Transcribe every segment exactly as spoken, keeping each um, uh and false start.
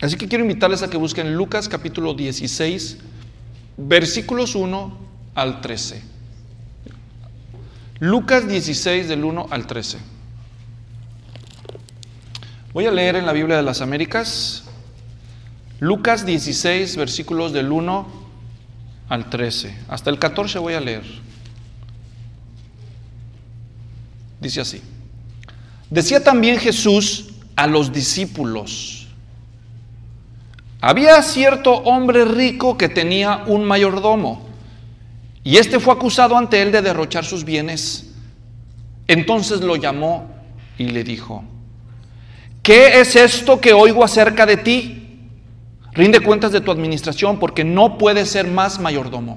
Así que quiero invitarles a que busquen Lucas capítulo dieciséis, versículos uno al trece. Lucas dieciséis del uno al trece. Voy a leer en la Biblia de las Américas. Lucas dieciséis, versículos del uno al trece. Hasta el catorce voy a leer. Dice así: decía también Jesús a los discípulos: había cierto hombre rico que tenía un mayordomo, y éste fue acusado ante él de derrochar sus bienes. Entonces lo llamó y le dijo: ¿qué es esto que oigo acerca de ti? Rinde cuentas de tu administración, porque no puedes ser más mayordomo.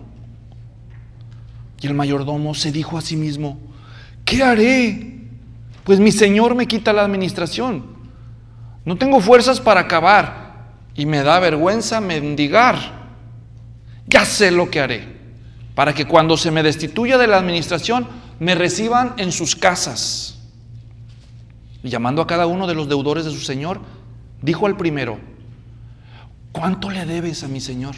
Y el mayordomo se dijo a sí mismo: ¿qué haré? Pues mi señor me quita la administración. No tengo fuerzas para acabar, y me da vergüenza mendigar. Ya sé lo que haré, para que cuando se me destituya de la administración, me reciban en sus casas. Y llamando a cada uno de los deudores de su señor, dijo al primero: ¿cuánto le debes a mi señor?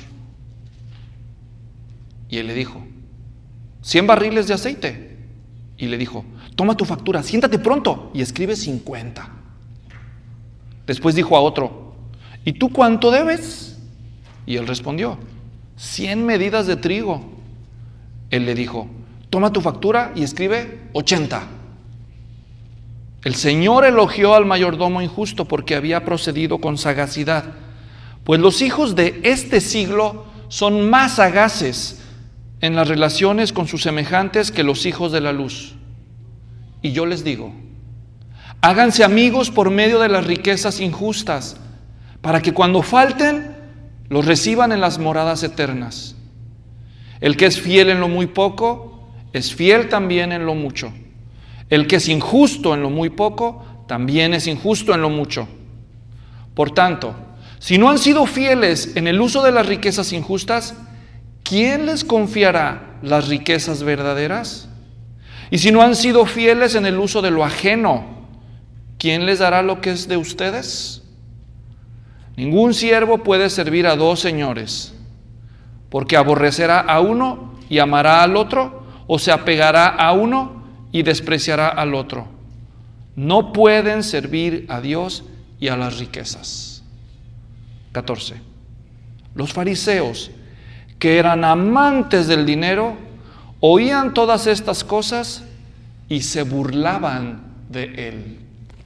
Y él le dijo: cien barriles de aceite. Y le dijo: toma tu factura, siéntate pronto y escribe cincuenta. Después dijo a otro: ¿y tú cuánto debes? Y él respondió: cien medidas de trigo. Él le dijo: toma tu factura y escribe ochenta. El Señor elogió al mayordomo injusto porque había procedido con sagacidad, pues los hijos de este siglo son más sagaces en las relaciones con sus semejantes que los hijos de la luz. Y yo les digo: háganse amigos por medio de las riquezas injustas, para que cuando falten, los reciban en las moradas eternas. El que es fiel en lo muy poco, es fiel también en lo mucho. El que es injusto en lo muy poco, también es injusto en lo mucho. Por tanto, si no han sido fieles en el uso de las riquezas injustas, ¿quién les confiará las riquezas verdaderas? Y si no han sido fieles en el uso de lo ajeno, ¿quién les dará lo que es de ustedes? Ningún siervo puede servir a dos señores, porque aborrecerá a uno y amará al otro, o se apegará a uno y despreciará al otro. No pueden servir a Dios y a las riquezas. catorce. Los fariseos, que eran amantes del dinero, oían todas estas cosas y se burlaban de él.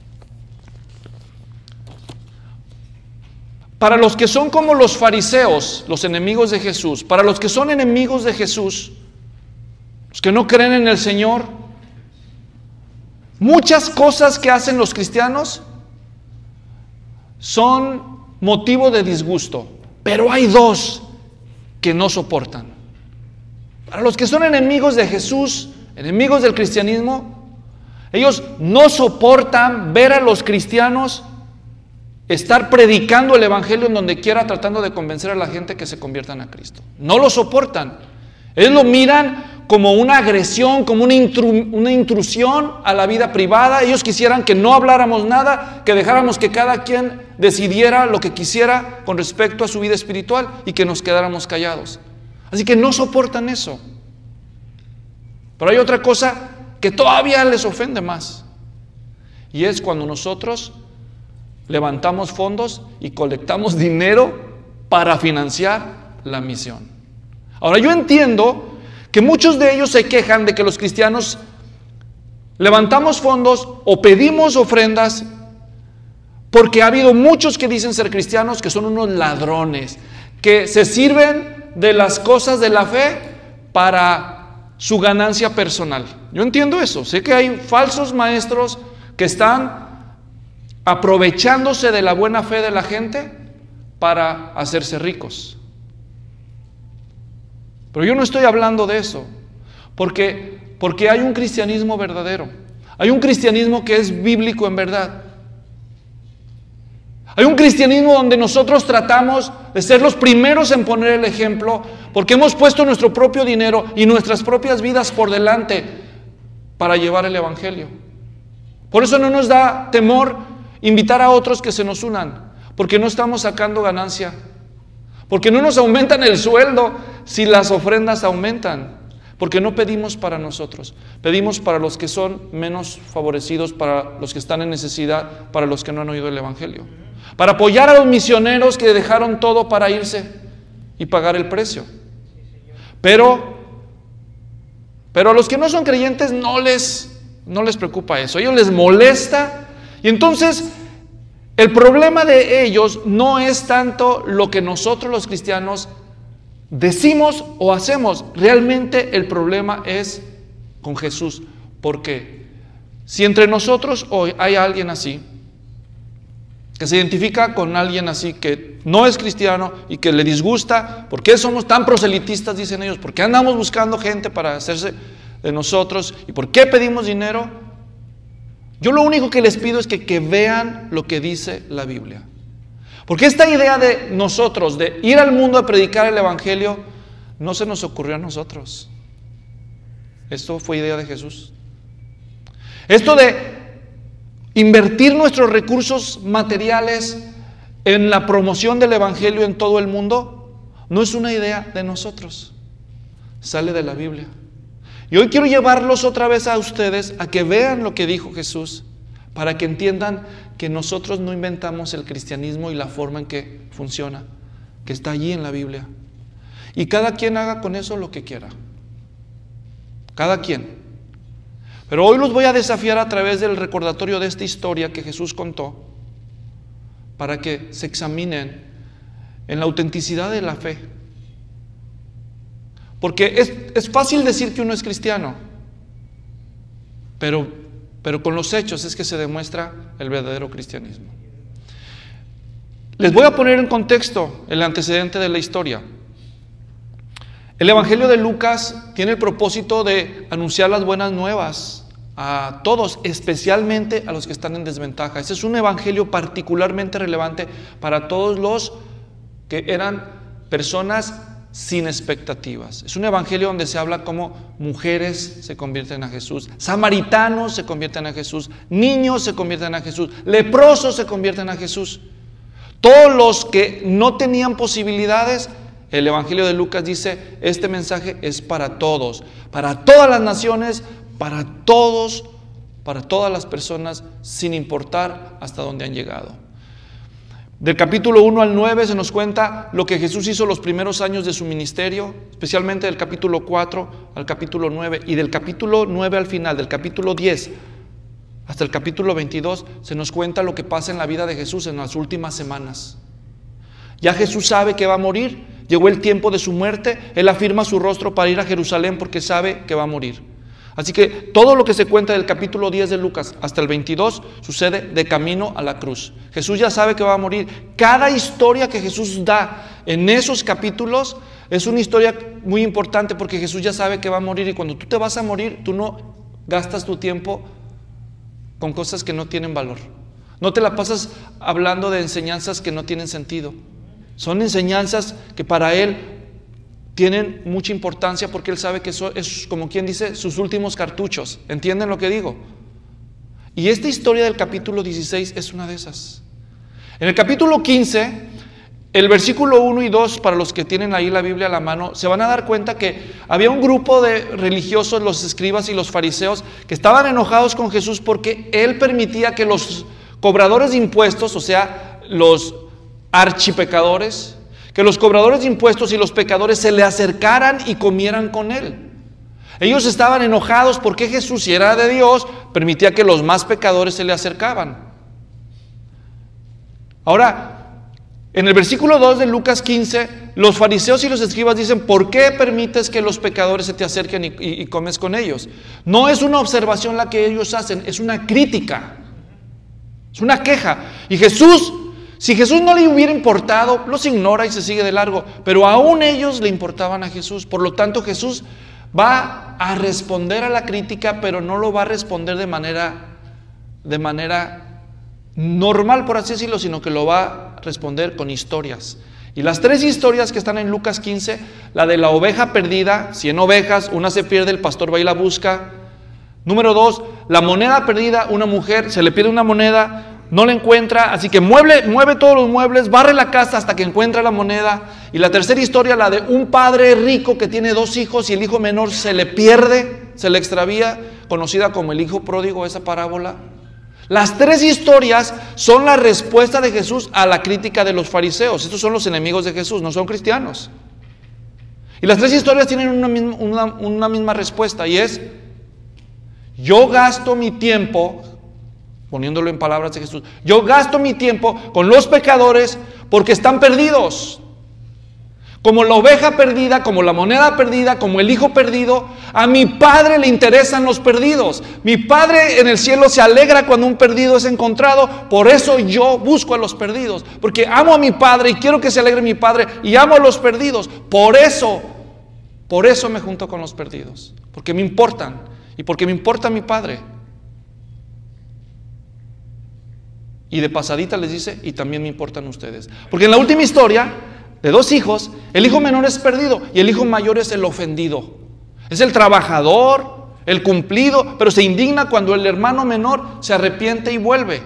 Para los que son como los fariseos, los enemigos de Jesús, para los que son enemigos de Jesús, los que no creen en el Señor, muchas cosas que hacen los cristianos son motivo de disgusto, pero hay dos que no soportan. Para los que son enemigos de Jesús, enemigos del cristianismo, ellos no soportan ver a los cristianos estar predicando el evangelio en donde quiera, tratando de convencer a la gente que se conviertan a Cristo. No lo soportan. Ellos lo miran como una agresión, como una, intru- una intrusión a la vida privada. Ellos quisieran que no habláramos nada, que dejáramos que cada quien decidiera lo que quisiera con respecto a su vida espiritual y que nos quedáramos callados. Así que no soportan eso. Pero hay otra cosa que todavía les ofende más, y es cuando nosotros levantamos fondos y colectamos dinero para financiar la misión. Ahora, yo entiendo que muchos de ellos se quejan de que los cristianos levantamos fondos o pedimos ofrendas porque ha habido muchos que dicen ser cristianos que son unos ladrones, que se sirven de las cosas de la fe para su ganancia personal. Yo entiendo eso. Sé que hay falsos maestros que están aprovechándose de la buena fe de la gente para hacerse ricos. Pero yo no estoy hablando de eso, porque, porque hay un cristianismo verdadero. Hay un cristianismo que es bíblico en verdad. Hay un cristianismo donde nosotros tratamos de ser los primeros en poner el ejemplo, porque hemos puesto nuestro propio dinero y nuestras propias vidas por delante para llevar el evangelio. Por eso no nos da temor invitar a otros que se nos unan, Porque no estamos sacando ganancia. Porque no nos aumentan el sueldo si las ofrendas aumentan. Porque no pedimos para nosotros. Pedimos para los que son menos favorecidos, para los que están en necesidad, para los que no han oído el Evangelio. Para apoyar a los misioneros que dejaron todo para irse y pagar el precio. Pero, pero a los que no son creyentes no les, no les preocupa eso. A ellos les molesta. Y entonces el problema de ellos no es tanto lo que nosotros los cristianos decimos o hacemos. Realmente el problema es con Jesús. ¿Por qué? Si entre nosotros hoy hay alguien así, que se identifica con alguien así que no es cristiano y que le disgusta, ¿por qué somos tan proselitistas? Dicen ellos, ¿por qué andamos buscando gente para hacerse de nosotros? ¿Y por qué pedimos dinero? Yo lo único que les pido es que, que vean lo que dice la Biblia. Porque esta idea de nosotros, de ir al mundo a predicar el Evangelio, no se nos ocurrió a nosotros. Esto fue idea de Jesús. Esto de invertir nuestros recursos materiales en la promoción del Evangelio en todo el mundo, no es una idea de nosotros. Sale de la Biblia. Y hoy quiero llevarlos otra vez a ustedes a que vean lo que dijo Jesús, para que entiendan que nosotros no inventamos el cristianismo y la forma en que funciona, que está allí en la Biblia. Y cada quien haga con eso lo que quiera. Cada quien. Pero hoy los voy a desafiar a través del recordatorio de esta historia que Jesús contó, para que se examinen en la autenticidad de la fe. Porque es, es fácil decir que uno es cristiano, pero, pero con los hechos es que se demuestra el verdadero cristianismo. Les voy a poner en contexto el antecedente de la historia. El Evangelio de Lucas tiene el propósito de anunciar las buenas nuevas a todos, especialmente a los que están en desventaja. Ese es un evangelio particularmente relevante para todos los que eran personas sin expectativas. Es un evangelio donde se habla cómo mujeres se convierten a Jesús, samaritanos se convierten a Jesús, niños se convierten a Jesús, leprosos se convierten a Jesús. Todos los que no tenían posibilidades, el Evangelio de Lucas dice, este mensaje es para todos, para todas las naciones, para todos, para todas las personas, sin importar hasta dónde han llegado. Del capítulo uno al nueve se nos cuenta lo que Jesús hizo los primeros años de su ministerio, especialmente del capítulo cuatro al capítulo nueve, y del capítulo nueve al final, del capítulo diez hasta el capítulo veintidós, se nos cuenta lo que pasa en la vida de Jesús en las últimas semanas. Ya Jesús sabe que va a morir, llegó el tiempo de su muerte, Él afirma su rostro para ir a Jerusalén porque sabe que va a morir. Así que todo lo que se cuenta del capítulo diez de Lucas hasta el veintidós sucede de camino a la cruz. Jesús ya sabe que va a morir. Cada historia que Jesús da en esos capítulos es una historia muy importante porque Jesús ya sabe que va a morir, y cuando tú te vas a morir, tú no gastas tu tiempo con cosas que no tienen valor. No te la pasas hablando de enseñanzas que no tienen sentido. Son enseñanzas que para Él tienen mucha importancia porque Él sabe que eso es, como quien dice, sus últimos cartuchos. ¿Entienden lo que digo? Y esta historia del capítulo dieciséis es una de esas. En el capítulo quince, el versículo uno y dos, para los que tienen ahí la Biblia a la mano, se van a dar cuenta que había un grupo de religiosos, los escribas y los fariseos, que estaban enojados con Jesús porque Él permitía que los cobradores de impuestos, o sea, los archipecadores, que los cobradores de impuestos y los pecadores se le acercaran y comieran con Él. Ellos estaban enojados porque Jesús, si era de Dios, permitía que los más pecadores se le acercaban. Ahora, en el versículo dos de Lucas quince, los fariseos y los escribas dicen, ¿por qué permites que los pecadores se te acerquen y, y, y comes con ellos? No es una observación la que ellos hacen, es una crítica, es una queja. Y Jesús, si Jesús no le hubiera importado, los ignora y se sigue de largo, pero aún ellos le importaban a Jesús. Por lo tanto, Jesús va a responder a la crítica, pero no lo va a responder de manera, de manera normal, por así decirlo, sino que lo va a responder con historias. Y las tres historias que están en Lucas quince, la de la oveja perdida, cien ovejas, una se pierde, el pastor va y la busca. Número dos, la moneda perdida, una mujer, se le pierde una moneda, no la encuentra, así que mueve, mueve todos los muebles, barre la casa hasta que encuentra la moneda. Y la tercera historia, la de un padre rico que tiene dos hijos y el hijo menor se le pierde, se le extravía, conocida como el hijo pródigo, esa parábola. Las tres historias son la respuesta de Jesús a la crítica de los fariseos. Estos son los enemigos de Jesús, no son cristianos. Y las tres historias tienen una misma, una, una misma respuesta, y es: yo gasto mi tiempo, poniéndolo en palabras de Jesús, yo gasto mi tiempo con los pecadores porque están perdidos. Como la oveja perdida, como la moneda perdida, como el hijo perdido, a mi Padre le interesan los perdidos. Mi Padre en el cielo se alegra cuando un perdido es encontrado. Por eso yo busco a los perdidos, porque amo a mi Padre y quiero que se alegre mi Padre y amo a los perdidos. Por eso, por eso me junto con los perdidos, porque me importan y porque me importa mi Padre. Y de pasadita les dice: y también me importan ustedes. Porque en la última historia de dos hijos, el hijo menor es perdido y el hijo mayor es el ofendido. Es el trabajador, el cumplido, pero se indigna cuando el hermano menor se arrepiente y vuelve.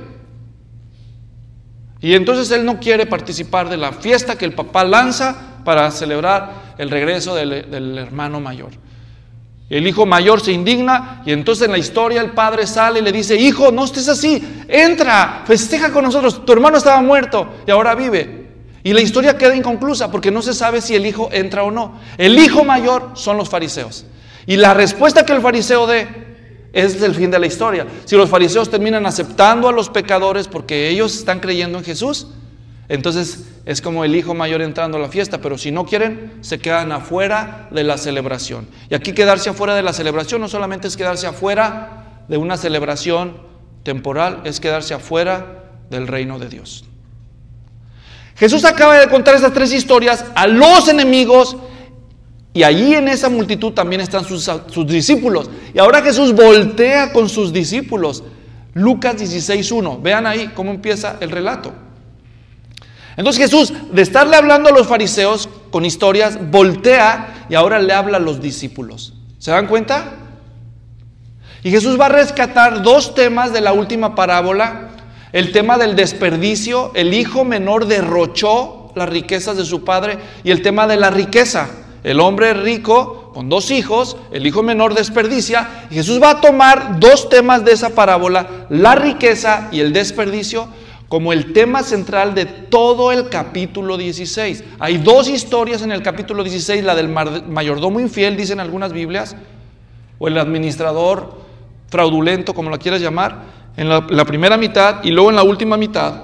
Y entonces él no quiere participar de la fiesta que el papá lanza para celebrar el regreso del, del hermano mayor. El hijo mayor se indigna y entonces en la historia el padre sale y le dice: hijo, no estés así, entra, festeja con nosotros, tu hermano estaba muerto y ahora vive. Y la historia queda inconclusa porque no se sabe si el hijo entra o no. El hijo mayor son los fariseos. Y la respuesta que el fariseo dé es el fin de la historia. Si los fariseos terminan aceptando a los pecadores porque ellos están creyendo en Jesús, entonces es como el hijo mayor entrando a la fiesta. Pero si no quieren, se quedan afuera de la celebración. Y aquí quedarse afuera de la celebración no solamente es quedarse afuera de una celebración temporal, es quedarse afuera del reino de Dios. Jesús acaba de contar estas tres historias a los enemigos, y allí en esa multitud también están sus, sus discípulos. Y ahora Jesús voltea con sus discípulos. Lucas dieciséis uno, vean ahí cómo empieza el relato. Entonces Jesús, de estarle hablando a los fariseos con historias, voltea y ahora le habla a los discípulos. ¿Se dan cuenta? Y Jesús va a rescatar dos temas de la última parábola. El tema del desperdicio, el hijo menor derrochó las riquezas de su padre, y el tema de la riqueza, el hombre rico con dos hijos, el hijo menor desperdicia. Y Jesús va a tomar dos temas de esa parábola, la riqueza y el desperdicio, como el tema central de todo el capítulo dieciséis. Hay dos historias en el capítulo dieciséis, la del mayordomo infiel, dicen algunas Biblias, o el administrador fraudulento, como la quieras llamar, en la, la primera mitad, y luego en la última mitad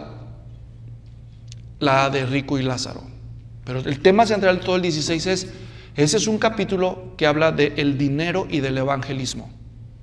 la de rico y Lázaro. Pero el tema central de todo el dieciséis es, ese es un capítulo que habla del dinero y del evangelismo.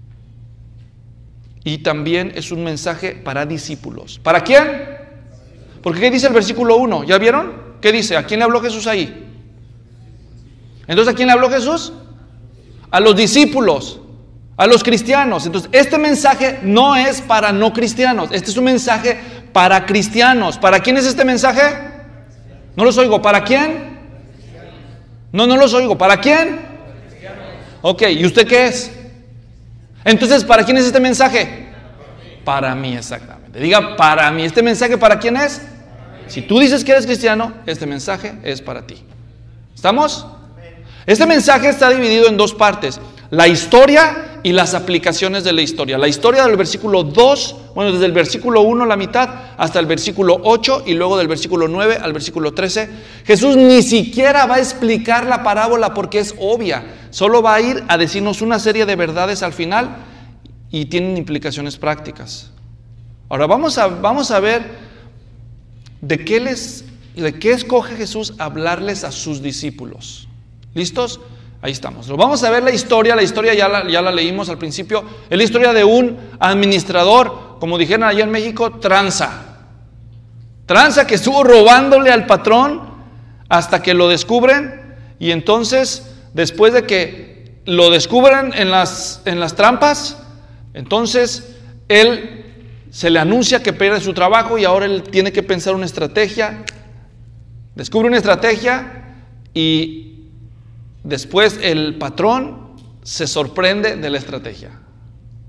Y también es un mensaje para discípulos. ¿Para quién? Porque ¿qué dice el versículo uno? ¿Ya vieron? ¿Qué dice? ¿A quién le habló Jesús ahí? Entonces, ¿a quién le habló Jesús? A los discípulos, a los cristianos. Entonces, este mensaje no es para no cristianos. Este es un mensaje para cristianos. ¿Para quién es este mensaje? No los oigo. ¿Para quién? No, no los oigo. ¿Para quién? Ok, ¿y usted qué es? Entonces, ¿para quién es este mensaje? Para mí, exactamente. Diga, para mí. ¿Este mensaje para quién es? Si tú dices que eres cristiano, este mensaje es para ti. ¿Estamos? Este mensaje está dividido en dos partes: la historia y las aplicaciones de la historia. La historia del versículo dos, bueno, desde el versículo uno, la mitad, hasta el versículo ocho, y luego del versículo nueve al versículo trece. Jesús ni siquiera va a explicar la parábola porque es obvia. Solo va a ir a decirnos una serie de verdades al final y tienen implicaciones prácticas. Ahora vamos a, vamos a ver de qué, les, de qué escoge Jesús hablarles a sus discípulos. ¿Listos? Ahí estamos. Vamos a ver la historia. La historia ya la, ya la leímos al principio. Es la historia de un administrador, como dijeron allá en México, tranza. Tranza que estuvo robándole al patrón hasta que lo descubren. Y entonces, después de que lo descubren en las, en las trampas, entonces él se le anuncia que pierde su trabajo y ahora él tiene que pensar una estrategia. Descubre una estrategia y después el patrón se sorprende de la estrategia.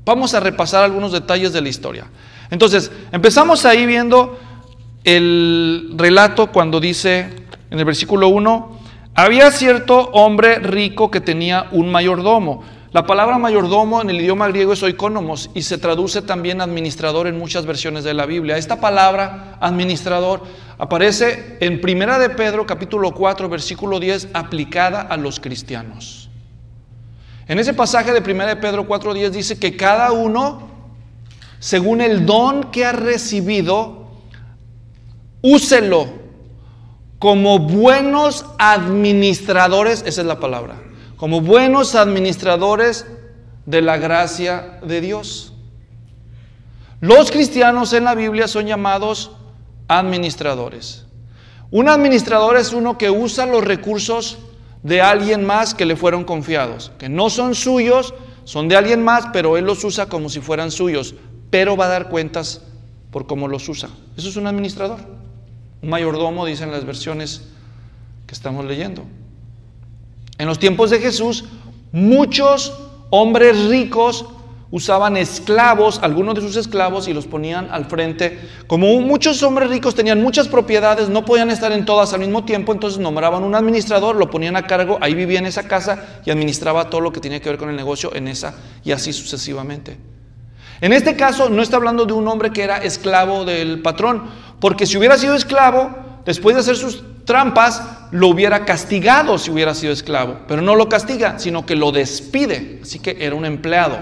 vamos a repasar algunos detalles de la historia. Entonces, empezamos ahí viendo el relato cuando dice en el versículo uno, había cierto hombre rico que tenía un mayordomo. La palabra mayordomo en el idioma griego es oikonomos y se traduce también administrador en muchas versiones de la Biblia. Esta palabra administrador aparece en Primera de Pedro capítulo cuatro versículo diez aplicada a los cristianos. En ese pasaje de Primera de Pedro cuatro diez dice que cada uno, según el don que ha recibido, úselo como buenos administradores, esa es la palabra, como buenos administradores de la gracia de Dios. Los cristianos en la Biblia son llamados administradores. Un administrador es uno que usa los recursos de alguien más que le fueron confiados, que no son suyos, son de alguien más, pero él los usa como si fueran suyos, pero va a dar cuentas por cómo los usa. Eso es un administrador. Un mayordomo, dicen las versiones que estamos leyendo. En los tiempos de Jesús, muchos hombres ricos usaban esclavos, algunos de sus esclavos, y los ponían al frente. Como muchos hombres ricos tenían muchas propiedades, no podían estar en todas al mismo tiempo, entonces nombraban un administrador, lo ponían a cargo, ahí vivía en esa casa y administraba todo lo que tenía que ver con el negocio en esa, y así sucesivamente. En este caso no está hablando de un hombre que era esclavo del patrón, porque si hubiera sido esclavo, después de hacer sus trampas, lo hubiera castigado si hubiera sido esclavo, pero no lo castiga, sino que lo despide, así que era un empleado.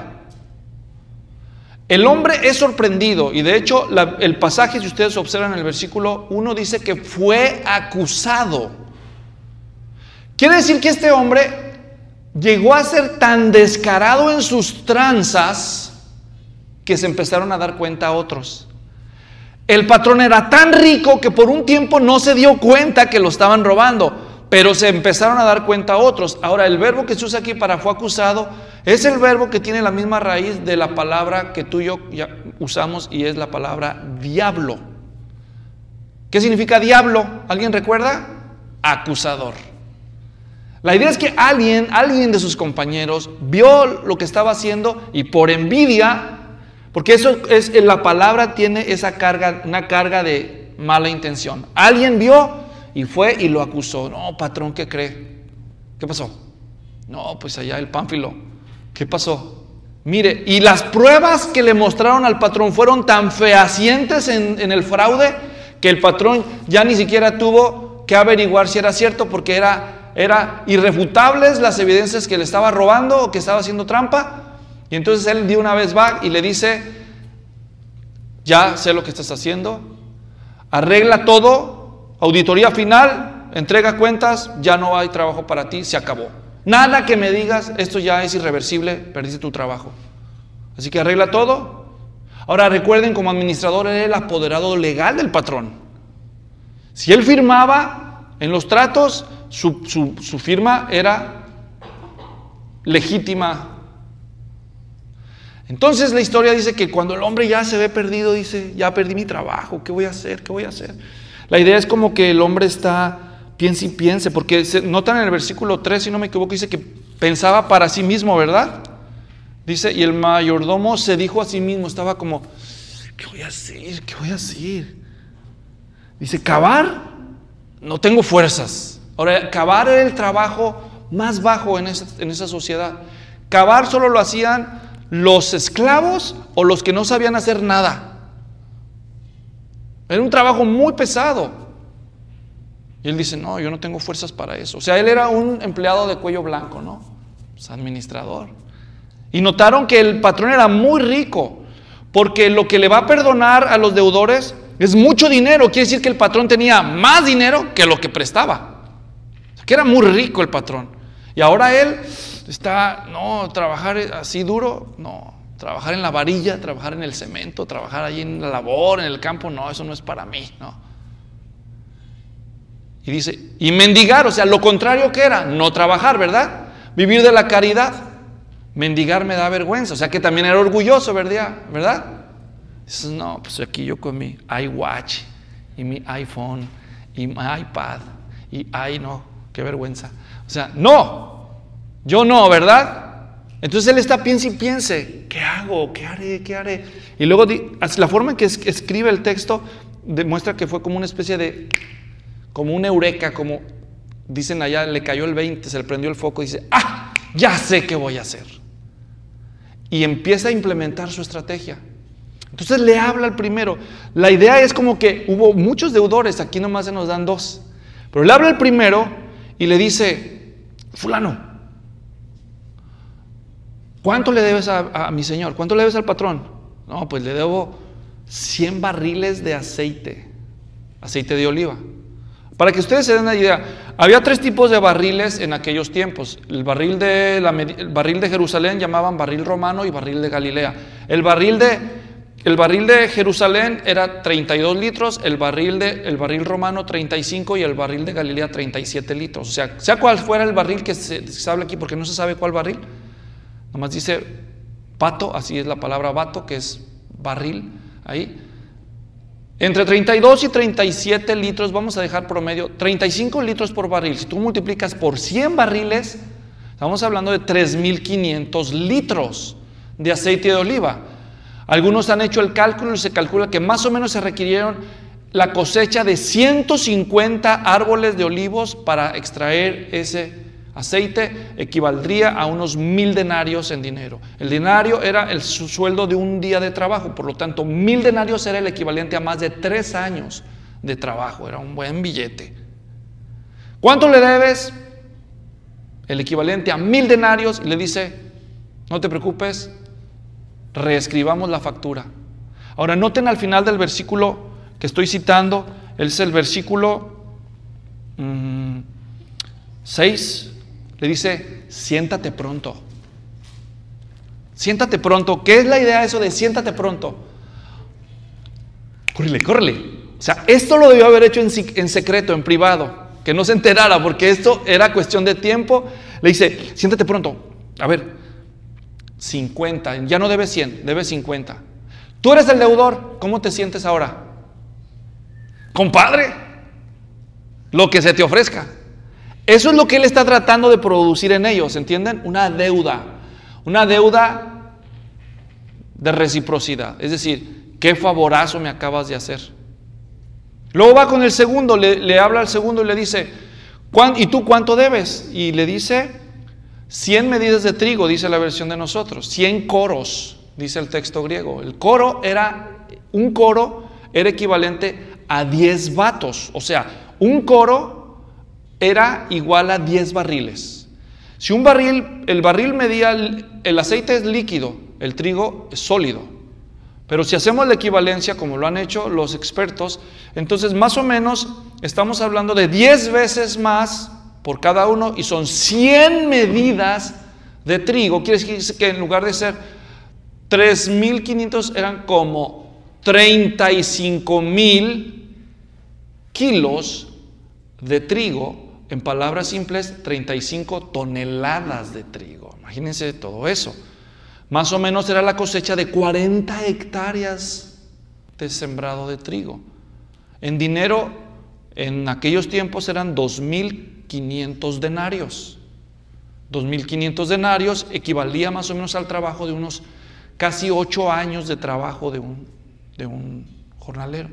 El hombre es sorprendido, y de hecho la, el pasaje, si ustedes observan en el versículo uno, dice que fue acusado. Quiere decir que este hombre llegó a ser tan descarado en sus tranzas que se empezaron a dar cuenta a otros. El patrón era tan rico que por un tiempo no se dio cuenta que lo estaban robando, pero se empezaron a dar cuenta a otros. Ahora, el verbo que se usa aquí para fue acusado es el verbo que tiene la misma raíz de la palabra que tú y yo ya usamos, y es la palabra diablo. ¿Qué significa diablo? ¿Alguien recuerda? Acusador. La idea es que alguien, alguien de sus compañeros vio lo que estaba haciendo y por envidia, porque eso es, la palabra tiene esa carga, una carga de mala intención. Alguien vio y fue y lo acusó. No, patrón, ¿qué cree? ¿Qué pasó? No, pues allá el Pánfilo. ¿Qué pasó? Mire, y las pruebas que le mostraron al patrón fueron tan fehacientes en, en el fraude que el patrón ya ni siquiera tuvo que averiguar si era cierto, porque era, era irrefutables las evidencias que le estaba robando o que estaba haciendo trampa. Y entonces él de una vez va y le dice, ya sé lo que estás haciendo, arregla todo, auditoría final, entrega cuentas, ya no hay trabajo para ti, se acabó. Nada que me digas, esto ya es irreversible, perdiste tu trabajo. Así que arregla todo. Ahora recuerden, como administrador era el apoderado legal del patrón. Si él firmaba en los tratos, su, su, su firma era legítima. Entonces la historia dice que cuando el hombre ya se ve perdido, dice, ya perdí mi trabajo, ¿qué voy a hacer? ¿Qué voy a hacer? La idea es como que el hombre está, piense y piense, porque se notan en el versículo tres, si no me equivoco, dice que pensaba para sí mismo, ¿verdad? Dice, y el mayordomo se dijo a sí mismo, estaba como, ¿qué voy a hacer? ¿Qué voy a hacer? Dice, cavar, no tengo fuerzas. Ahora, cavar era el trabajo más bajo en esa, en esa sociedad. Cavar solo lo hacían los esclavos o los que no sabían hacer nada. Era un trabajo muy pesado. Y él dice, no, yo no tengo fuerzas para eso. O sea, él era un empleado de cuello blanco, ¿no? Pues administrador. Y notaron que el patrón era muy rico, porque lo que le va a perdonar a los deudores es mucho dinero. Quiere decir que el patrón tenía más dinero que lo que prestaba. O sea, que era muy rico el patrón. Y ahora él está, no, trabajar así duro, no, trabajar en la varilla, trabajar en el cemento, trabajar allí en la labor, en el campo, no, eso no es para mí, no. Y dice, y mendigar, o sea, lo contrario que era, no trabajar, ¿verdad? Vivir de la caridad. Mendigar me da vergüenza, o sea que también era orgulloso, ¿verdad? ¿verdad? Dices, no, pues aquí yo con mi iWatch y mi iPhone y mi iPad y ay no, qué vergüenza. O sea, no, yo no, ¿verdad? Entonces él está piense y piense, ¿qué hago? ¿Qué haré? ¿Qué haré? Y luego la forma en que escribe el texto demuestra que fue como una especie de, como una eureka, como dicen allá, le cayó el veinte, se le prendió el foco y dice, ¡ah! Ya sé qué voy a hacer. Y empieza a implementar su estrategia. Entonces le habla al primero. La idea es como que hubo muchos deudores, aquí nomás se nos dan dos. Pero le habla al primero y le dice, fulano, ¿cuánto le debes a, a mi señor? ¿Cuánto le debes al patrón? No, pues le debo cien barriles de aceite, aceite de oliva. Para que ustedes se den una idea, había tres tipos de barriles en aquellos tiempos. El barril de, la, el barril de Jerusalén llamaban barril romano y barril de Galilea. El barril de, el barril de Jerusalén era treinta y dos litros, el barril, de, el barril romano treinta y cinco y el barril de Galilea treinta y siete litros. O sea, sea cual fuera el barril que se, que se habla aquí, porque no se sabe cuál barril. Nomás dice bato, así es la palabra bato, que es barril ahí. Entre treinta y dos y treinta y siete litros, vamos a dejar promedio, treinta y cinco litros por barril. Si tú multiplicas por cien barriles, estamos hablando de tres mil quinientos litros de aceite de oliva. Algunos han hecho el cálculo y se calcula que más o menos se requirieron la cosecha de ciento cincuenta árboles de olivos para extraer ese aceite. Equivaldría a unos mil denarios en dinero. El denario era el sueldo de un día de trabajo, por lo tanto mil denarios era el equivalente a más de tres años de trabajo, era un buen billete. ¿Cuánto le debes? El equivalente a mil denarios, y le dice, no te preocupes, reescribamos la factura. Ahora noten al final del versículo que estoy citando, es el versículo mmm, seis. Le dice, siéntate pronto. Siéntate pronto. ¿Qué es la idea de eso de siéntate pronto? Córrele, córrele. O sea, esto lo debió haber hecho en, en secreto, en privado, que no se enterara, porque esto era cuestión de tiempo. Le dice, siéntate pronto. A ver, cincuenta, ya no debes cien, debes cincuenta. Tú eres el deudor, ¿cómo te sientes ahora? Compadre, lo que se te ofrezca. Eso es lo que él está tratando de producir en ellos, ¿entienden? Una deuda, una deuda de reciprocidad. Es decir, qué favorazo me acabas de hacer. Luego va con el segundo, le, le habla al segundo y le dice, ¿y tú cuánto debes? Y le dice, cien medidas de trigo, dice la versión de nosotros, cien coros, dice el texto griego. El coro era, un coro era equivalente a diez batos, o sea, un coro era igual a diez barriles. Si un barril, el barril medía, el, el aceite es líquido, el trigo es sólido. Pero si hacemos la equivalencia, como lo han hecho los expertos, entonces más o menos estamos hablando de diez veces más por cada uno y son cien medidas de trigo. Quiere decir que en lugar de ser tres mil quinientos eran como treinta y cinco mil kilos de trigo. En palabras simples, treinta y cinco toneladas de trigo. Imagínense todo eso. Más o menos era la cosecha de cuarenta hectáreas de sembrado de trigo. En dinero, en aquellos tiempos eran dos mil quinientos denarios. dos mil quinientos denarios equivalía más o menos al trabajo de unos casi ocho años de trabajo de un, de un jornalero.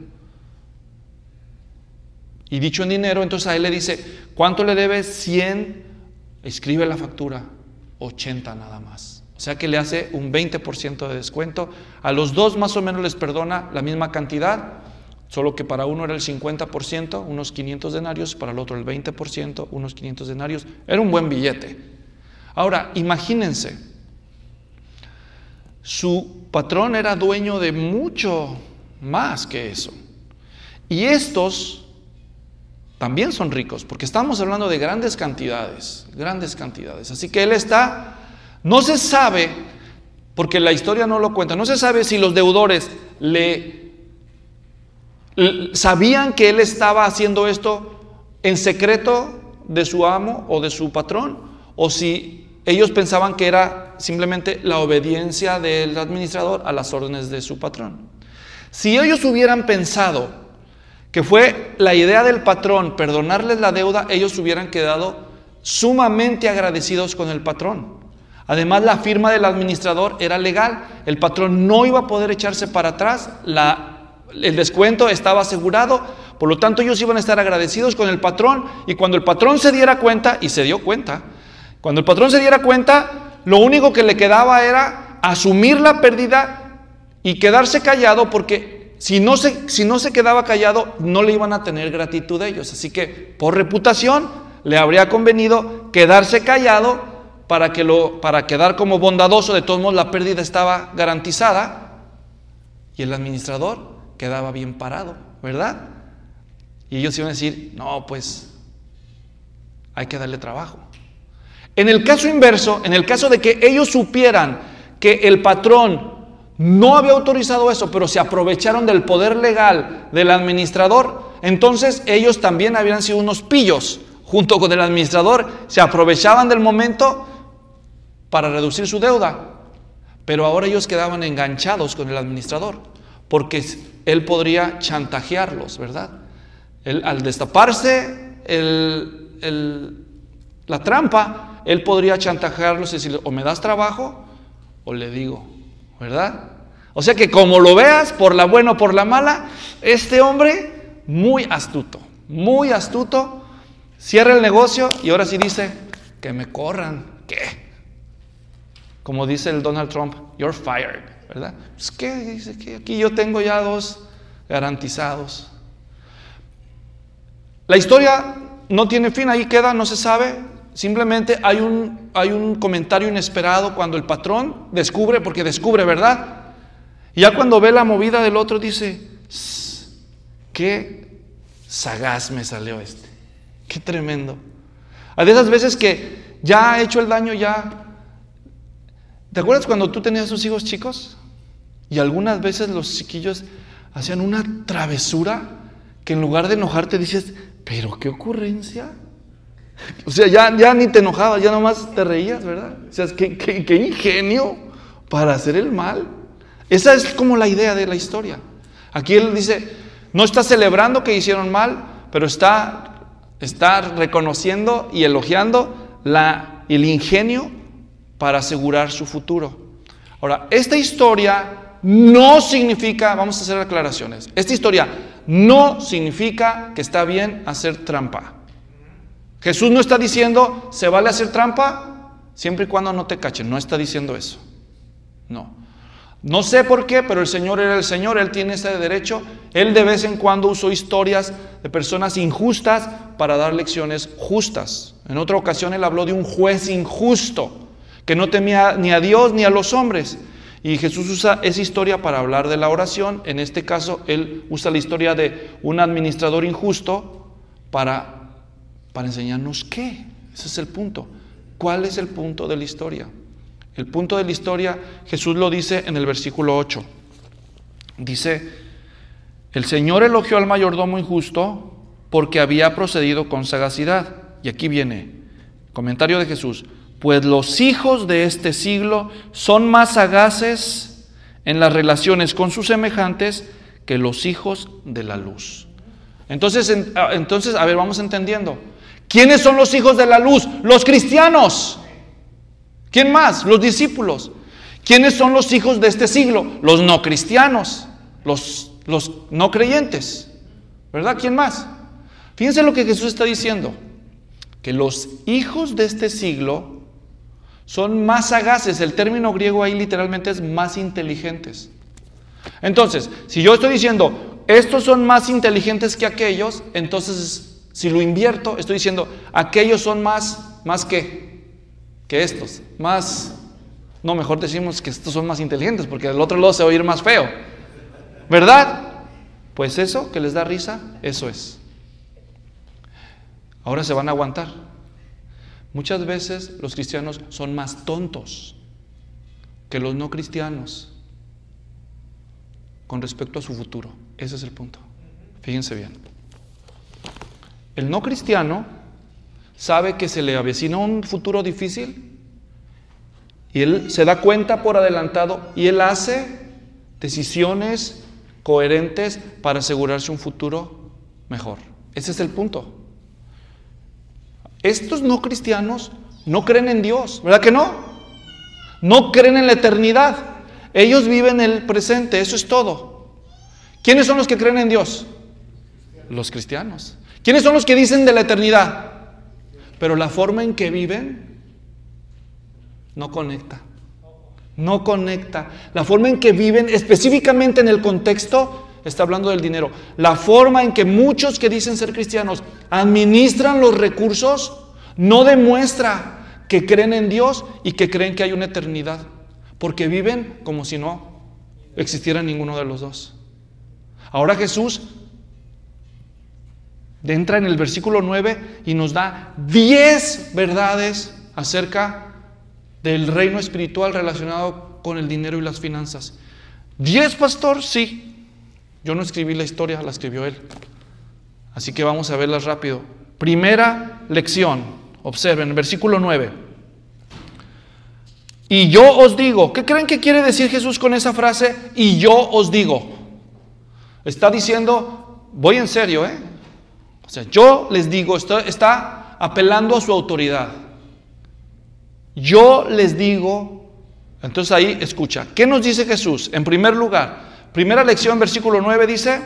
Y dicho en dinero, entonces a él le dice, ¿cuánto le debes? cien, escribe la factura, ochenta nada más. O sea que le hace un veinte por ciento de descuento. A los dos más o menos les perdona la misma cantidad, solo que para uno era el cincuenta por ciento, unos quinientos denarios, para el otro el veinte por ciento, unos quinientos denarios. Era un buen billete. Ahora, imagínense, su patrón era dueño de mucho más que eso. Y estos también son ricos, porque estamos hablando de grandes cantidades, grandes cantidades. Así que él está, no se sabe, porque la historia no lo cuenta, no se sabe si los deudores le, le sabían que él estaba haciendo esto en secreto de su amo o de su patrón, o si ellos pensaban que era simplemente la obediencia del administrador a las órdenes de su patrón. Si ellos hubieran pensado que fue la idea del patrón perdonarles la deuda, ellos hubieran quedado sumamente agradecidos con el patrón. Además, la firma del administrador era legal. El patrón no iba a poder echarse para atrás. La, el descuento estaba asegurado. Por lo tanto, ellos iban a estar agradecidos con el patrón. Y cuando el patrón se diera cuenta, y se dio cuenta, cuando el patrón se diera cuenta, lo único que le quedaba era asumir la pérdida y quedarse callado, porque si no se, si no se quedaba callado, no le iban a tener gratitud de ellos. Así que, por reputación, le habría convenido quedarse callado para, que lo, para quedar como bondadoso. De todos modos, la pérdida estaba garantizada y el administrador quedaba bien parado, ¿verdad? Y ellos iban a decir, no, pues hay que darle trabajo. En el caso inverso, en el caso de que ellos supieran que el patrón no había autorizado eso, pero se aprovecharon del poder legal del administrador, entonces ellos también habían sido unos pillos. Junto con el administrador, se aprovechaban del momento para reducir su deuda. Pero ahora ellos quedaban enganchados con el administrador, porque él podría chantajearlos, ¿verdad? Él, al destaparse el, el, la trampa, él podría chantajearlos y decirles, o me das trabajo, o le digo, ¿verdad? O sea que como lo veas, por la buena o por la mala, este hombre, muy astuto, muy astuto, cierra el negocio y ahora sí dice, que me corran, ¿qué? Como dice el Donald Trump, you're fired, ¿verdad? Pues ¿qué? Dice que aquí yo tengo ya dos garantizados. La historia no tiene fin, ahí queda, no se sabe. Simplemente hay un, hay un comentario inesperado cuando el patrón descubre, porque descubre, ¿verdad? Y ya cuando ve la movida del otro dice, qué sagaz me salió este, qué tremendo. Hay de esas veces que ya ha hecho el daño, ya. ¿Te acuerdas cuando tú tenías tus hijos chicos? Y algunas veces los chiquillos hacían una travesura que en lugar de enojarte dices, pero qué ocurrencia. O sea, ya, ya ni te enojabas, ya nomás te reías, ¿verdad? O sea, qué, qué, qué ingenio para hacer el mal. Esa es como la idea de la historia. Aquí él dice, no está celebrando que hicieron mal, pero está, está reconociendo y elogiando la, el ingenio para asegurar su futuro. Ahora, esta historia no significa, vamos a hacer aclaraciones, esta historia no significa que está bien hacer trampa. Jesús no está diciendo, ¿se vale hacer trampa? Siempre y cuando no te cachen, no está diciendo eso. No. No sé por qué, pero el Señor era el Señor, Él tiene ese derecho. Él de vez en cuando usó historias de personas injustas para dar lecciones justas. En otra ocasión Él habló de un juez injusto, que no temía ni a Dios ni a los hombres. Y Jesús usa esa historia para hablar de la oración. En este caso, Él usa la historia de un administrador injusto para, para enseñarnos qué. Ese es el punto. ¿Cuál es el punto de la historia? El punto de la historia, Jesús lo dice en el versículo ocho. Dice, el Señor elogió al mayordomo injusto porque había procedido con sagacidad. Y aquí viene, comentario de Jesús. Pues los hijos de este siglo son más sagaces en las relaciones con sus semejantes que los hijos de la luz. Entonces, en, entonces, a ver, vamos entendiendo. ¿Quiénes son los hijos de la luz? Los cristianos. ¿Quién más? Los discípulos. ¿Quiénes son los hijos de este siglo? Los no cristianos, los, los no creyentes. ¿Verdad? ¿Quién más? Fíjense lo que Jesús está diciendo. Que los hijos de este siglo son más sagaces. El término griego ahí literalmente es más inteligentes. Entonces, si yo estoy diciendo, estos son más inteligentes que aquellos, entonces, si lo invierto, estoy diciendo, aquellos son más, ¿más qué? Que estos, más, no, mejor decimos que estos son más inteligentes, porque del otro lado se va a oír más feo, ¿verdad? Pues eso que les da risa, eso es. Ahora se van a aguantar. Muchas veces los cristianos son más tontos que los no cristianos con respecto a su futuro. Ese es el punto. Fíjense bien. El no cristiano sabe que se le avecina un futuro difícil y él se da cuenta por adelantado y él hace decisiones coherentes para asegurarse un futuro mejor. Ese es el punto. Estos no cristianos no creen en Dios, ¿verdad que no? No creen en la eternidad. Ellos viven el presente, eso es todo. ¿Quiénes son los que creen en Dios? Los cristianos. ¿Quiénes son los que dicen de la eternidad? Pero la forma en que viven no conecta. No conecta. La forma en que viven, específicamente en el contexto, está hablando del dinero. La forma en que muchos que dicen ser cristianos administran los recursos no demuestra que creen en Dios y que creen que hay una eternidad, porque viven como si no existiera ninguno de los dos. Ahora Jesús entra en el versículo nueve y nos da diez verdades acerca del reino espiritual relacionado con el dinero y las finanzas. ¿Diez, pastor? Sí. Yo no escribí la historia, la escribió él. Así que vamos a verlas rápido. Primera lección, observen, el versículo nueve. Y yo os digo, ¿qué creen que quiere decir Jesús con esa frase? Y yo os digo. Está diciendo, voy en serio, ¿eh? O sea, yo les digo, está, está apelando a su autoridad. Yo les digo, entonces ahí escucha, ¿qué nos dice Jesús? En primer lugar, primera lección, versículo nueve dice,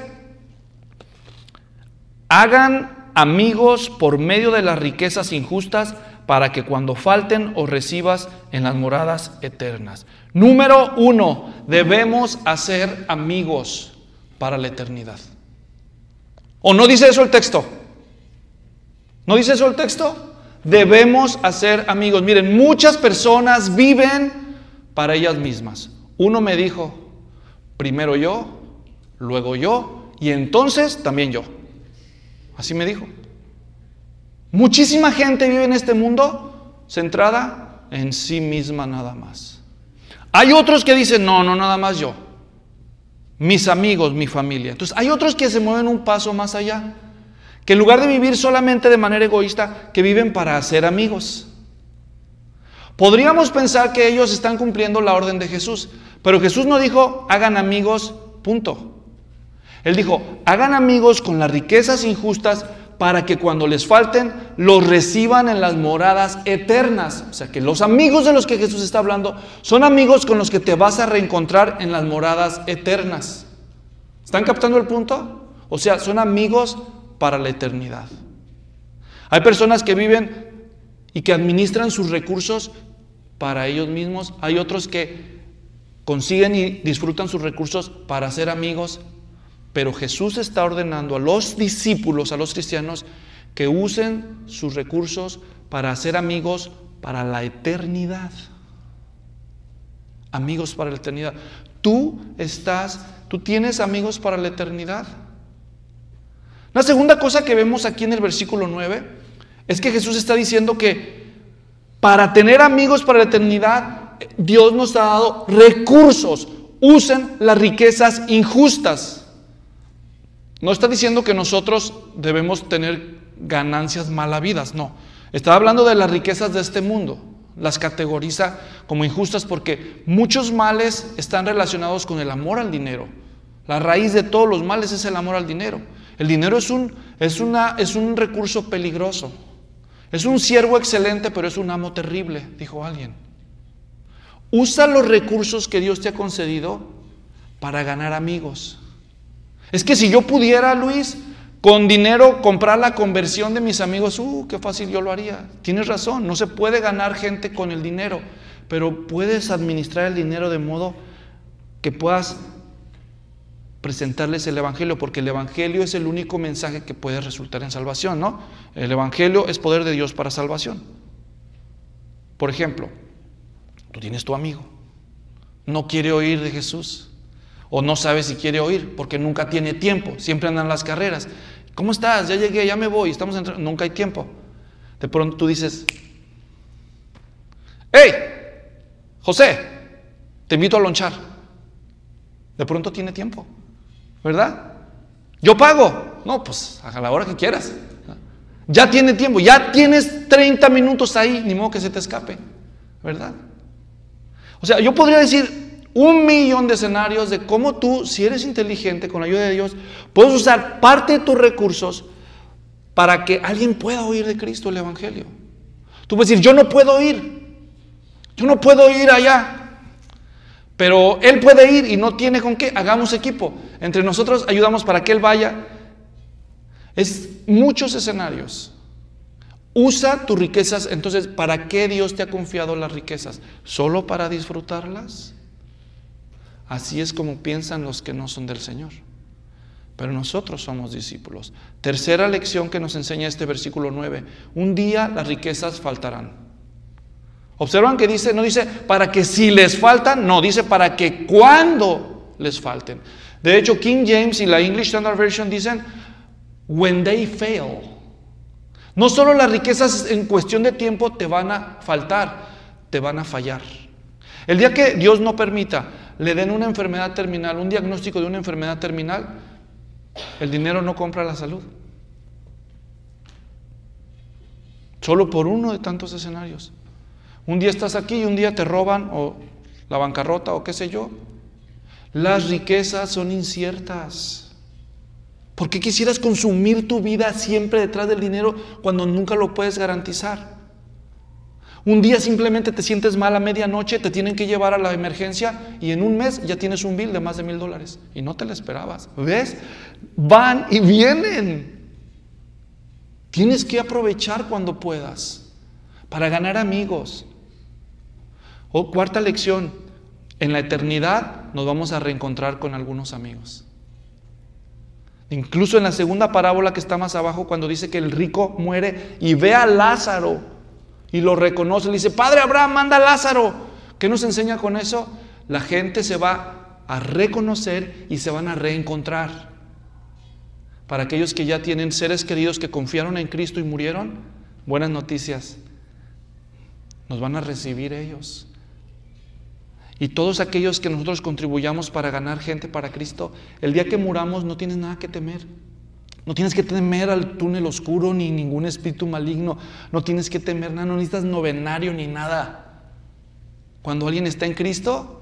hagan amigos por medio de las riquezas injustas para que cuando falten os recibas en las moradas eternas. Número uno, debemos hacer amigos para la eternidad. ¿O no dice eso el texto? ¿No dice eso el texto? Debemos hacer amigos. Miren, muchas personas viven para ellas mismas. Uno me dijo, primero yo, luego yo, y entonces también yo. Así me dijo. Muchísima gente vive en este mundo centrada en sí misma nada más. Hay otros que dicen, no, no, nada más yo. Mis amigos, mi familia. Entonces hay otros que se mueven un paso más allá, que en lugar de vivir solamente de manera egoísta, que viven para hacer amigos. Podríamos pensar que ellos están cumpliendo la orden de Jesús, pero Jesús no dijo, hagan amigos, punto. Él dijo, hagan amigos con las riquezas injustas para que cuando les falten, los reciban en las moradas eternas. O sea, que los amigos de los que Jesús está hablando son amigos con los que te vas a reencontrar en las moradas eternas. ¿Están captando el punto? O sea, son amigos para la eternidad. Hay personas que viven y que administran sus recursos para ellos mismos. Hay otros que consiguen y disfrutan sus recursos para ser amigos. Pero Jesús está ordenando a los discípulos, a los cristianos, que usen sus recursos para hacer amigos para la eternidad. Amigos para la eternidad. Tú estás, tú tienes amigos para la eternidad. La segunda cosa que vemos aquí en el versículo nueve es que Jesús está diciendo que para tener amigos para la eternidad, Dios nos ha dado recursos. Usen las riquezas injustas. No está diciendo que nosotros debemos tener ganancias mal habidas, no. Está hablando de las riquezas de este mundo. Las categoriza como injustas porque muchos males están relacionados con el amor al dinero. La raíz de todos los males es el amor al dinero. El dinero es un, es una, es un recurso peligroso. Es un siervo excelente, pero es un amo terrible, dijo alguien. Usa los recursos que Dios te ha concedido para ganar amigos. Es que si yo pudiera, Luis, con dinero comprar la conversión de mis amigos, uh, qué fácil yo lo haría. Tienes razón, no se puede ganar gente con el dinero, pero puedes administrar el dinero de modo que puedas presentarles el evangelio, porque el evangelio es el único mensaje que puede resultar en salvación, ¿no? El evangelio es poder de Dios para salvación. Por ejemplo, tú tienes tu amigo, no quiere oír de Jesús, o no sabe si quiere oír, porque nunca tiene tiempo, siempre andan las carreras. ¿Cómo estás? Ya llegué, ya me voy, estamos entrando, nunca hay tiempo. De pronto tú dices, ¡hey! José, te invito a lonchar. De pronto tiene tiempo, ¿verdad? Yo pago. No, pues a la hora que quieras. Ya tiene tiempo, ya tienes treinta minutos ahí, ni modo que se te escape, ¿verdad? O sea, yo podría decir un millón de escenarios de cómo tú, si eres inteligente, con la ayuda de Dios, puedes usar parte de tus recursos para que alguien pueda oír de Cristo el evangelio. Tú puedes decir, yo no puedo oír. Yo no puedo ir allá, pero él puede ir y no tiene con qué. Hagamos equipo. Entre nosotros ayudamos para que él vaya. Es muchos escenarios. Usa tus riquezas. Entonces, ¿para qué Dios te ha confiado las riquezas? ¿Solo para disfrutarlas? Así es como piensan los que no son del Señor. Pero nosotros somos discípulos. Tercera lección que nos enseña este versículo nueve. Un día las riquezas faltarán. Observan que dice, no dice para que si les faltan, no, dice para que cuando les falten. De hecho, King James y la English Standard Version dicen when they fail. No solo las riquezas en cuestión de tiempo te van a faltar, te van a fallar. El día que Dios no permita, le den una enfermedad terminal, un diagnóstico de una enfermedad terminal, el dinero no compra la salud. Solo por uno de tantos escenarios. Un día estás aquí y un día te roban o la bancarrota o qué sé yo. Las riquezas son inciertas. ¿Por qué quisieras consumir tu vida siempre detrás del dinero cuando nunca lo puedes garantizar? Un día simplemente te sientes mal a medianoche, te tienen que llevar a la emergencia y en un mes ya tienes un bill de más de mil dólares y no te lo esperabas. ¿Ves? Van y vienen. Tienes que aprovechar cuando puedas para ganar amigos. O cuarta lección, en la eternidad nos vamos a reencontrar con algunos amigos. Incluso en la segunda parábola que está más abajo, cuando dice que el rico muere y ve a Lázaro y lo reconoce, le dice, Padre Abraham, manda a Lázaro. ¿Qué nos enseña con eso? La gente se va a reconocer y se van a reencontrar. Para aquellos que ya tienen seres queridos que confiaron en Cristo y murieron, buenas noticias, nos van a recibir ellos. Y todos aquellos que nosotros contribuyamos para ganar gente para Cristo, el día que muramos no tienes nada que temer. No tienes que temer al túnel oscuro ni ningún espíritu maligno. No tienes que temer nada, no necesitas novenario ni nada. Cuando alguien está en Cristo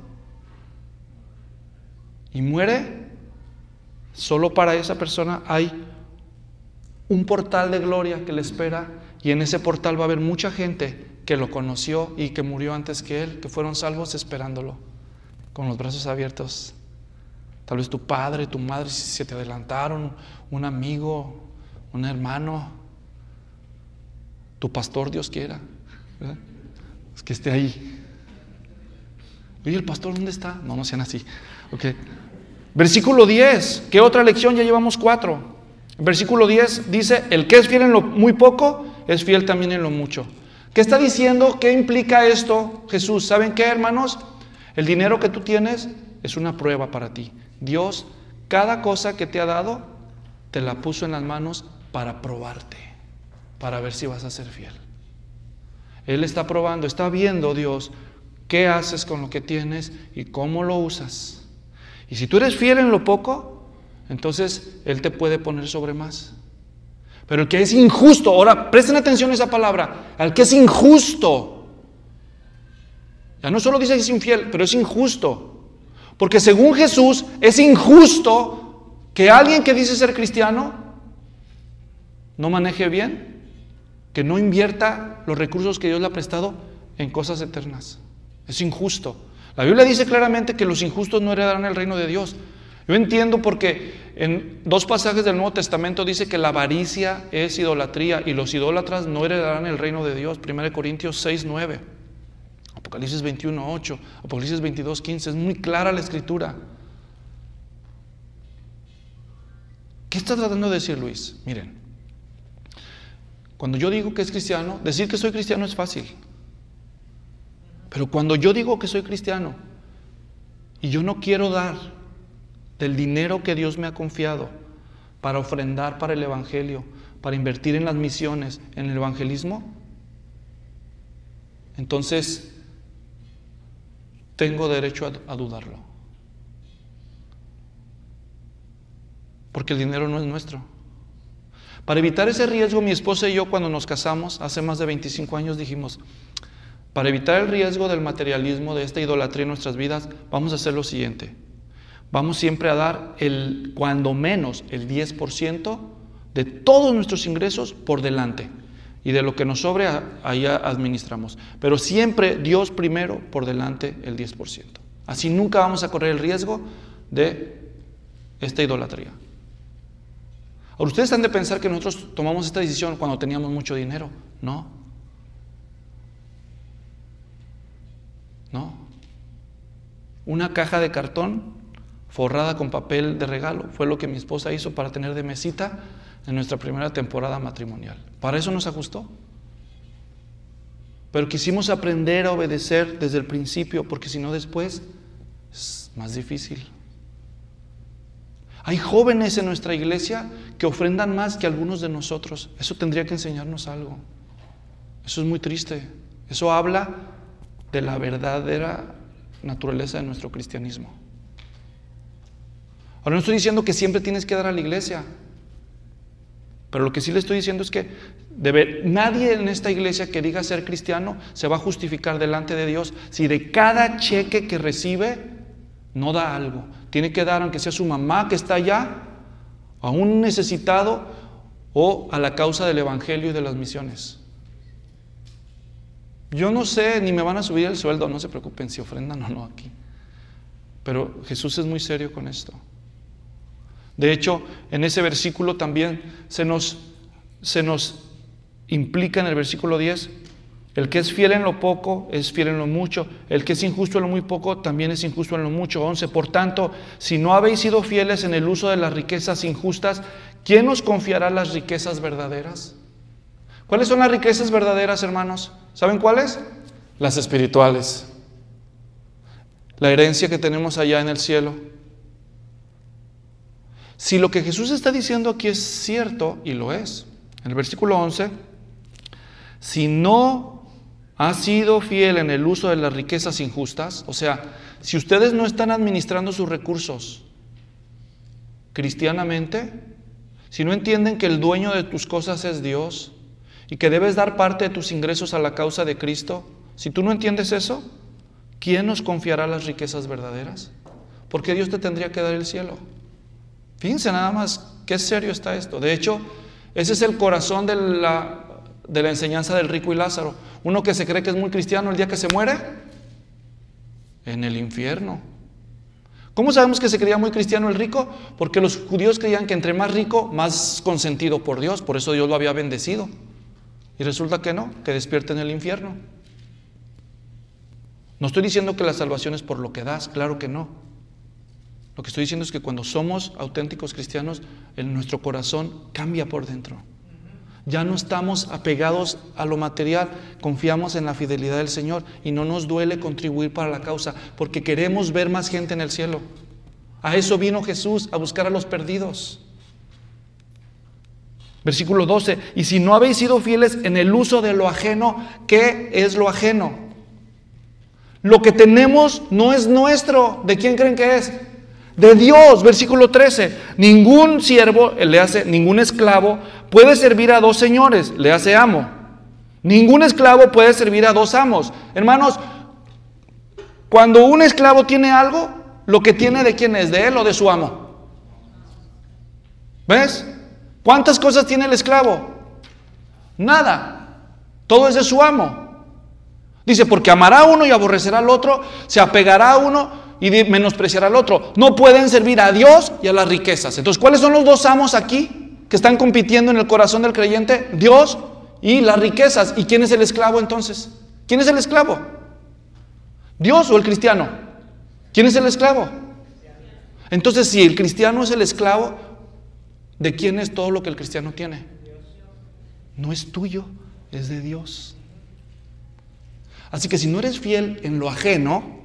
y muere, solo para esa persona hay un portal de gloria que le espera, y en ese portal va a haber mucha gente que lo conoció y que murió antes que él, que fueron salvos esperándolo, con los brazos abiertos. Tal vez tu padre, tu madre, si se te adelantaron, un amigo, un hermano, tu pastor, Dios quiera, ¿verdad? Es que esté ahí. Oye, ¿el pastor dónde está? No, no sean así. Okay. Versículo diez, ¿qué otra lección? Ya llevamos cuatro. Versículo diez dice, el que es fiel en lo muy poco, es fiel también en lo mucho. ¿Qué está diciendo? ¿Qué implica esto, Jesús? ¿Saben qué, hermanos? El dinero que tú tienes es una prueba para ti. Dios, cada cosa que te ha dado, te la puso en las manos para probarte, para ver si vas a ser fiel. Él está probando, está viendo, Dios, qué haces con lo que tienes y cómo lo usas. Y si tú eres fiel en lo poco, entonces Él te puede poner sobre más. Pero el que es injusto, ahora presten atención a esa palabra, al que es injusto, ya no solo dice que es infiel, pero es injusto, porque según Jesús es injusto que alguien que dice ser cristiano no maneje bien, que no invierta los recursos que Dios le ha prestado en cosas eternas. Es injusto. La Biblia dice claramente que los injustos no heredarán el reino de Dios. Yo entiendo porque en dos pasajes del Nuevo Testamento dice que la avaricia es idolatría y los idólatras no heredarán el reino de Dios. primera Corintios seis, nueve, Apocalipsis veintiuno, ocho, Apocalipsis veintidós, quince. Es muy clara la escritura. ¿Qué está tratando de decir Luis? Miren, cuando yo digo que es cristiano, decir que soy cristiano es fácil. Pero cuando yo digo que soy cristiano y yo no quiero dar del dinero que Dios me ha confiado para ofrendar para el evangelio, para invertir en las misiones, en el evangelismo, entonces tengo derecho a, a dudarlo. Porque el dinero no es nuestro. Para evitar ese riesgo, mi esposa y yo, cuando nos casamos hace más de veinticinco años, dijimos, para evitar el riesgo del materialismo, de esta idolatría en nuestras vidas, vamos a hacer lo siguiente. Vamos siempre a dar el, cuando menos el diez por ciento de todos nuestros ingresos por delante. y de lo que nos sobre, allá administramos. Pero siempre Dios primero, por delante el diez por ciento. Así nunca vamos a correr el riesgo de esta idolatría. Ahora, ustedes han de pensar que nosotros tomamos esta decisión cuando teníamos mucho dinero. No. No. Una caja de cartón forrada con papel de regalo fue lo que mi esposa hizo para tener de mesita en nuestra primera temporada matrimonial. Para eso nos ajustó. Pero quisimos aprender a obedecer desde el principio, porque si no después es más difícil. Hay jóvenes en nuestra iglesia que ofrendan más que algunos de nosotros. Eso tendría que enseñarnos algo. Eso es muy triste. Eso habla de la verdadera naturaleza de nuestro cristianismo. Ahora, no estoy diciendo que siempre tienes que dar a la iglesia, pero lo que sí le estoy diciendo es que debe, nadie en esta iglesia que diga ser cristiano se va a justificar delante de Dios si de cada cheque que recibe no da algo. Tiene que dar, aunque sea su mamá que está allá, a un necesitado o a la causa del evangelio y de las misiones. Yo no sé, ni me van a subir el sueldo, no se preocupen si ofrendan o no aquí. Pero Jesús es muy serio con esto. De hecho, en ese versículo también se nos, se nos implica en el versículo diez, el que es fiel en lo poco es fiel en lo mucho, el que es injusto en lo muy poco también es injusto en lo mucho. once. Por tanto, si no habéis sido fieles en el uso de las riquezas injustas, ¿quién os confiará las riquezas verdaderas? ¿Cuáles son las riquezas verdaderas, hermanos? ¿Saben cuáles? Las espirituales. La herencia que tenemos allá en el cielo. Si lo que Jesús está diciendo aquí es cierto, y lo es, en el versículo once, si no ha sido fiel en el uso de las riquezas injustas, o sea, si ustedes no están administrando sus recursos cristianamente, si no entienden que el dueño de tus cosas es Dios y que debes dar parte de tus ingresos a la causa de Cristo, si tú no entiendes eso, ¿quién nos confiará las riquezas verdaderas? ¿Por qué Dios te tendría que dar el cielo? Fíjense nada más qué serio está esto. De hecho, ese es el corazón de la, de la enseñanza del rico y Lázaro. Uno que se cree que es muy cristiano, el día que se muere, en el infierno. ¿Cómo sabemos que se creía muy cristiano el rico? Porque los judíos creían que entre más rico, más consentido por Dios. Por eso Dios lo había bendecido. Y resulta que no, que despierta en el infierno. No estoy diciendo que la salvación es por lo que das, claro que no. Lo que estoy diciendo es que cuando somos auténticos cristianos, en nuestro corazón cambia por dentro. Ya no estamos apegados a lo material, confiamos en la fidelidad del Señor y no nos duele contribuir para la causa, porque queremos ver más gente en el cielo. A eso vino Jesús, a buscar a los perdidos. Versículo doce, y si no habéis sido fieles en el uso de lo ajeno, ¿qué es lo ajeno? Lo que tenemos no es nuestro. ¿De quién creen que es? De Dios. Versículo trece, ningún siervo, le hace, ningún esclavo puede servir a dos señores, le hace amo. Ningún esclavo puede servir a dos amos. Hermanos, cuando un esclavo tiene algo, lo que tiene, ¿de quién es? ¿De él o de su amo? ¿Ves? ¿Cuántas cosas tiene el esclavo? Nada. Todo es de su amo. Dice, porque amará a uno y aborrecerá al otro, se apegará a uno y menospreciará al otro. No pueden servir a Dios y a las riquezas. Entonces, ¿cuáles son los dos amos aquí que están compitiendo en el corazón del creyente? Dios y las riquezas. ¿Y quién es el esclavo entonces? ¿Quién es el esclavo? ¿Dios o el cristiano? ¿Quién es el esclavo? Entonces, si el cristiano es el esclavo, ¿de quién es todo lo que el cristiano tiene? No es tuyo, es de Dios. Así que si no eres fiel en lo ajeno,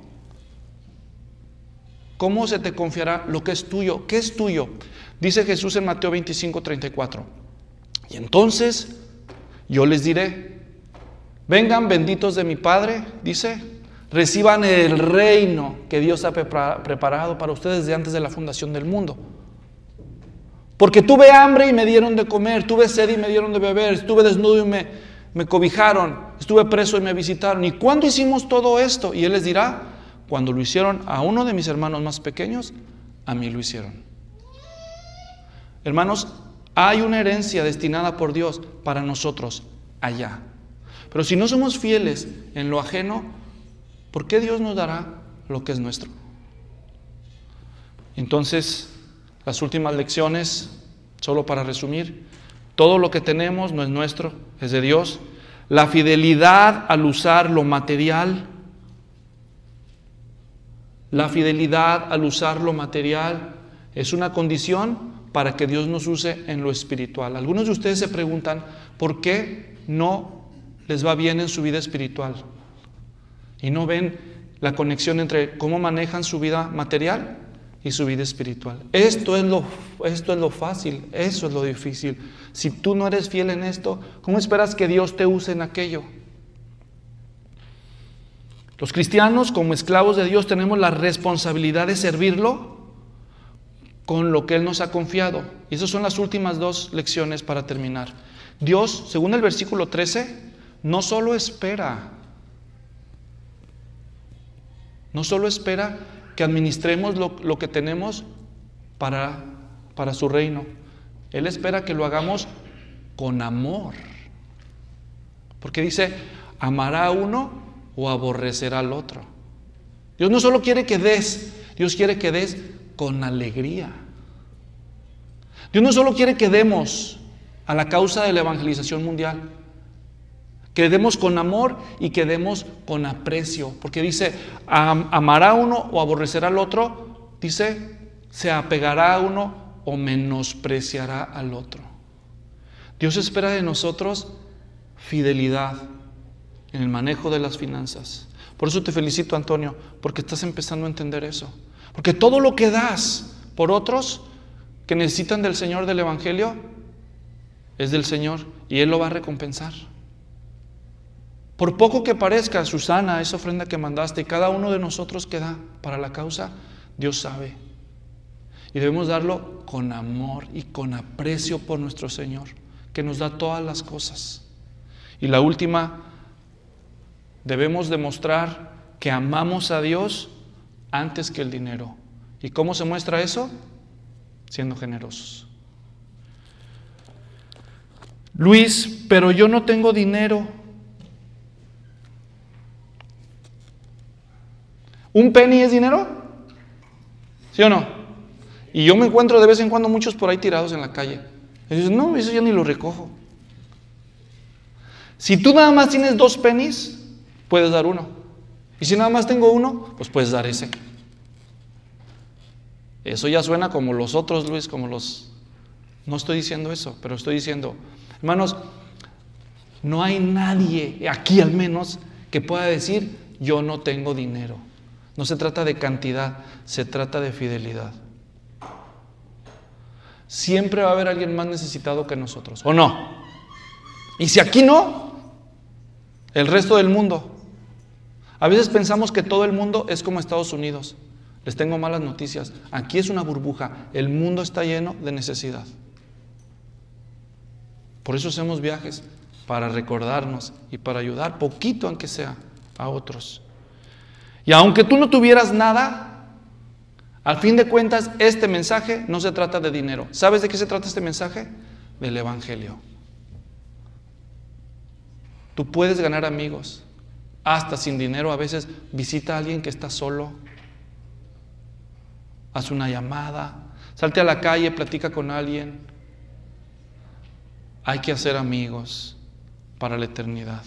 ¿cómo se te confiará lo que es tuyo? ¿Qué es tuyo? Dice Jesús en Mateo veinticinco, treinta y cuatro. Y entonces yo les diré, vengan benditos de mi Padre, dice, reciban el reino que Dios ha preparado para ustedes desde antes de la fundación del mundo. Porque tuve hambre y me dieron de comer, tuve sed y me dieron de beber, estuve desnudo y me, me cobijaron, estuve preso y me visitaron. ¿Y cuándo hicimos todo esto? Y Él les dirá, cuando lo hicieron a uno de mis hermanos más pequeños, a mí lo hicieron. Hermanos, hay una herencia destinada por Dios para nosotros. allá. Pero si no somos fieles en lo ajeno, ¿por qué Dios nos dará lo que es nuestro? Entonces, las últimas lecciones, solo para resumir: todo lo que tenemos no es nuestro, es de Dios. La fidelidad al usar lo material, la fidelidad al usar lo material es una condición para que Dios nos use en lo espiritual. Algunos de ustedes se preguntan, ¿por qué no les va bien en su vida espiritual? Y no ven la conexión entre cómo manejan su vida material y su vida espiritual. Esto es lo, esto es lo fácil, eso es lo difícil. Si tú no eres fiel en esto, ¿cómo esperas que Dios te use en aquello? Los cristianos, como esclavos de Dios, tenemos la responsabilidad de servirlo con lo que Él nos ha confiado. Y esas son las últimas dos lecciones para terminar. Dios, según el versículo trece, no solo espera, no solo espera que administremos lo, lo que tenemos para, para su reino. Él espera que lo hagamos con amor. Porque dice, amará a uno o aborrecerá al otro. Dios no solo quiere que des, Dios quiere que des con alegría. Dios no solo quiere que demos a la causa de la evangelización mundial, que demos con amor y que demos con aprecio, porque dice, amará a uno o aborrecerá al otro, dice, se apegará a uno o menospreciará al otro. Dios espera de nosotros fidelidad en el manejo de las finanzas. Por eso te felicito, Antonio, porque estás empezando a entender eso. Porque todo lo que das por otros que necesitan del Señor, del Evangelio, es del Señor y Él lo va a recompensar. Por poco que parezca, Susana, esa ofrenda que mandaste y cada uno de nosotros que da para la causa, Dios sabe. Y debemos darlo con amor y con aprecio por nuestro Señor, que nos da todas las cosas. Y la última, debemos demostrar que amamos a Dios antes que el dinero. ¿Y cómo se muestra eso? Siendo generosos. Luis, pero yo no tengo dinero. ¿Un penny es dinero? ¿Sí o no? Y yo me encuentro de vez en cuando muchos por ahí tirados en la calle. Y dices, no, eso ya ni lo recojo. Si tú nada más tienes dos pennies, puedes dar uno. Y si nada más tengo uno, pues puedes dar ese. Eso ya suena como los otros, Luis, como los... No estoy diciendo eso, pero estoy diciendo, hermanos, no hay nadie, aquí al menos, que pueda decir, yo no tengo dinero. No se trata de cantidad, se trata de fidelidad. Siempre va a haber alguien más necesitado que nosotros, ¿o no? Y si aquí no, el resto del mundo. A veces pensamos que todo el mundo es como Estados Unidos. Les tengo malas noticias. Aquí es una burbuja. El mundo está lleno de necesidad. Por eso hacemos viajes, para recordarnos y para ayudar poquito, aunque sea, a otros. Y aunque tú no tuvieras nada, al fin de cuentas, este mensaje no se trata de dinero. ¿Sabes de qué se trata este mensaje? Del Evangelio. Tú puedes ganar amigos, hasta sin dinero. A veces visita a alguien que está solo, haz una llamada, salte a la calle, platica con alguien. Hay que hacer amigos para la eternidad.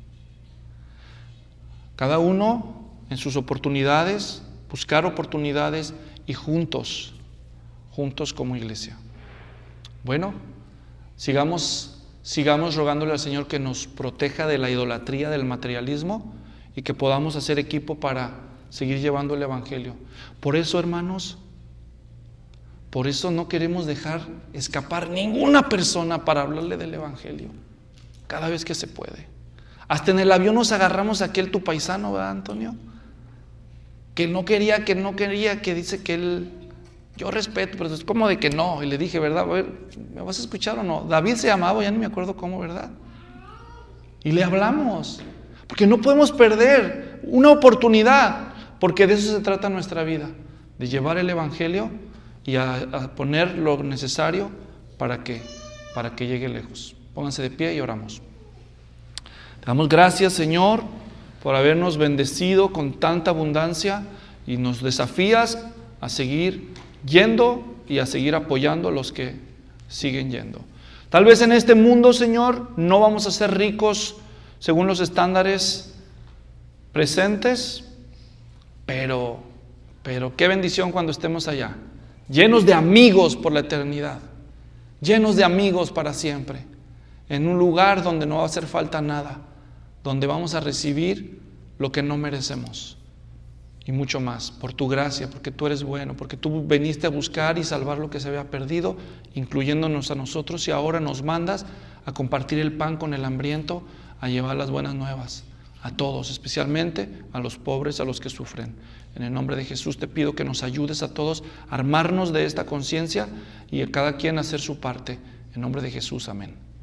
Cada uno en sus oportunidades, buscar oportunidades y juntos, juntos como iglesia. Bueno, sigamos, sigamos rogándole al Señor que nos proteja de la idolatría, del materialismo y que podamos hacer equipo para seguir llevando el Evangelio. Por eso, hermanos, por eso no queremos dejar escapar ninguna persona para hablarle del Evangelio, cada vez que se puede. Hasta en el avión nos agarramos a aquel tu paisano, ¿verdad, Antonio? Que no quería, que no quería, que dice que él, yo respeto, pero es como de que no. Y le dije, ¿verdad? A ver, ¿me vas a escuchar o no? David se llamaba, ya ni me acuerdo cómo, ¿verdad? Y le hablamos, porque no podemos perder una oportunidad, porque de eso se trata nuestra vida, de llevar el Evangelio y a, a poner lo necesario para que, para que llegue lejos. Pónganse de pie y oramos. Damos gracias, Señor, por habernos bendecido con tanta abundancia y nos desafías a seguir yendo y a seguir apoyando a los que siguen yendo. Tal vez en este mundo, Señor, no vamos a ser ricos según los estándares presentes, pero, pero qué bendición cuando estemos allá, llenos de amigos por la eternidad, llenos de amigos para siempre, en un lugar donde no va a hacer falta nada, donde vamos a recibir lo que no merecemos y mucho más, por tu gracia, porque tú eres bueno, porque tú viniste a buscar y salvar lo que se había perdido, incluyéndonos a nosotros, y ahora nos mandas a compartir el pan con el hambriento, a llevar las buenas nuevas a todos, especialmente a los pobres, a los que sufren. En el nombre de Jesús te pido que nos ayudes a todos a armarnos de esta conciencia y a cada quien a hacer su parte. En nombre de Jesús, amén.